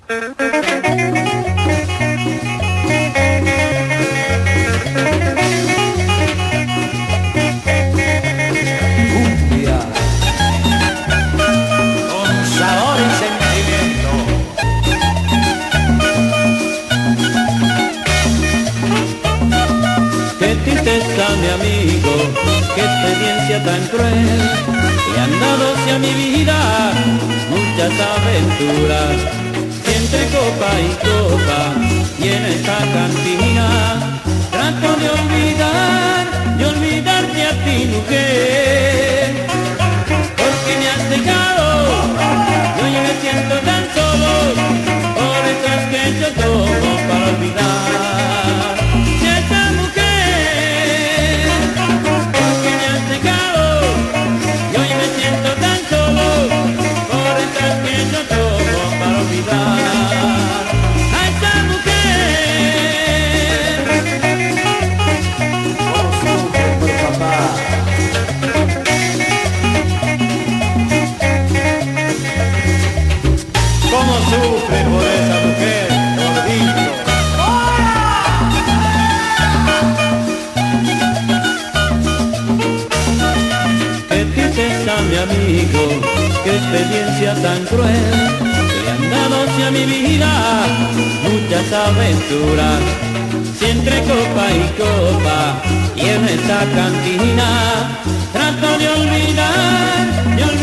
Cumbia con sabor y sentimiento. Qué tristeza, mi amigo, qué experiencia tan cruel. Le han dado a mi vida muchas aventuras, y entre copa y copa, y en esta cantina trato de olvidarte a ti, mujer, porque me has dejado, y hoy me siento tan solo, por eso es que yo tomo para olvidar. Y esta mujer, porque me has dejado, y hoy me siento tan solo, por eso es que yo tomo para olvidar a esta mujer. ¿Cómo sufre por papá? ¿Cómo sufre por esa mujer, gordito? Qué tristeza, mi amigo, qué experiencia tan cruel. Le han dado a mi vida muchas aventuras, si entre copa y copa, y en esta cantina trato de olvidar